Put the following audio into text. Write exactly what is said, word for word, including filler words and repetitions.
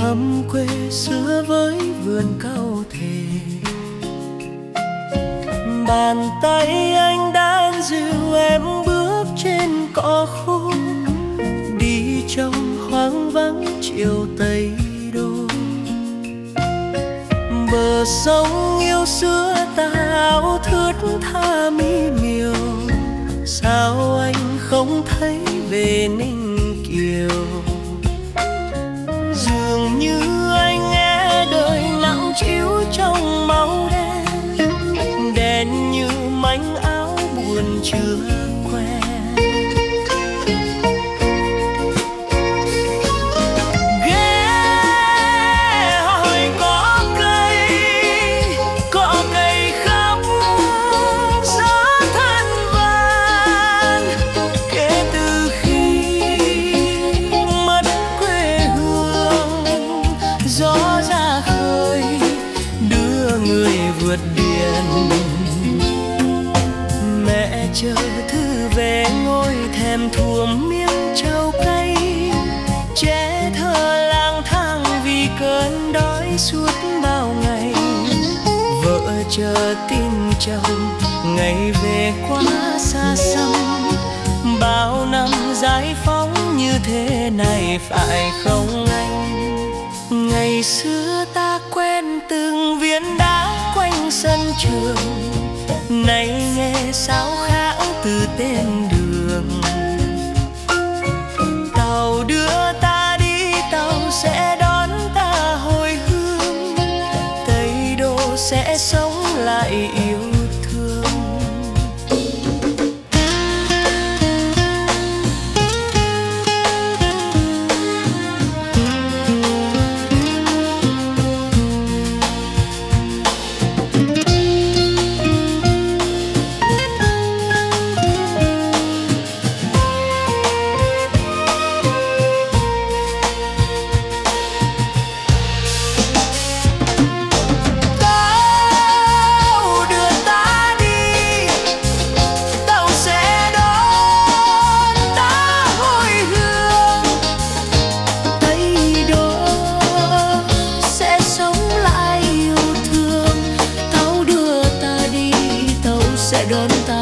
thăm quê xưa với vườn cau thề. Bàn tay anh đang dìu em bước trên cỏ khô, đi trong hoang vắng chiều Tây Đô. Bờ sông yêu xưa tao thướt tha mi miều, sao anh không thấy về Ninh Kiều? Dường như anh nghe đời nặng trĩu trong máu đen, đen như mảnh áo buồn chưa quen. Ghé hỏi có cây, có cây khóc gió thân vàn. Kể từ khi mất quê hương, gió ra khơi đưa người vượt biển. Mẹ chờ thư về ngôi thèm thuồng miếng trầu cay, trẻ thơ lang thang vì cơn đói suốt bao ngày. Vợ chờ tin chồng ngày về quá xa xăm, bao năm giải phóng như thế này phải không anh? Ngày xưa ta quen từng viên đá quanh sân trường, nay nghe sao khác từ tên đường. Tàu đưa ta đi, tàu sẽ đón ta hồi hương, Tây Đô sẽ sống lại yêu thương. Đón ta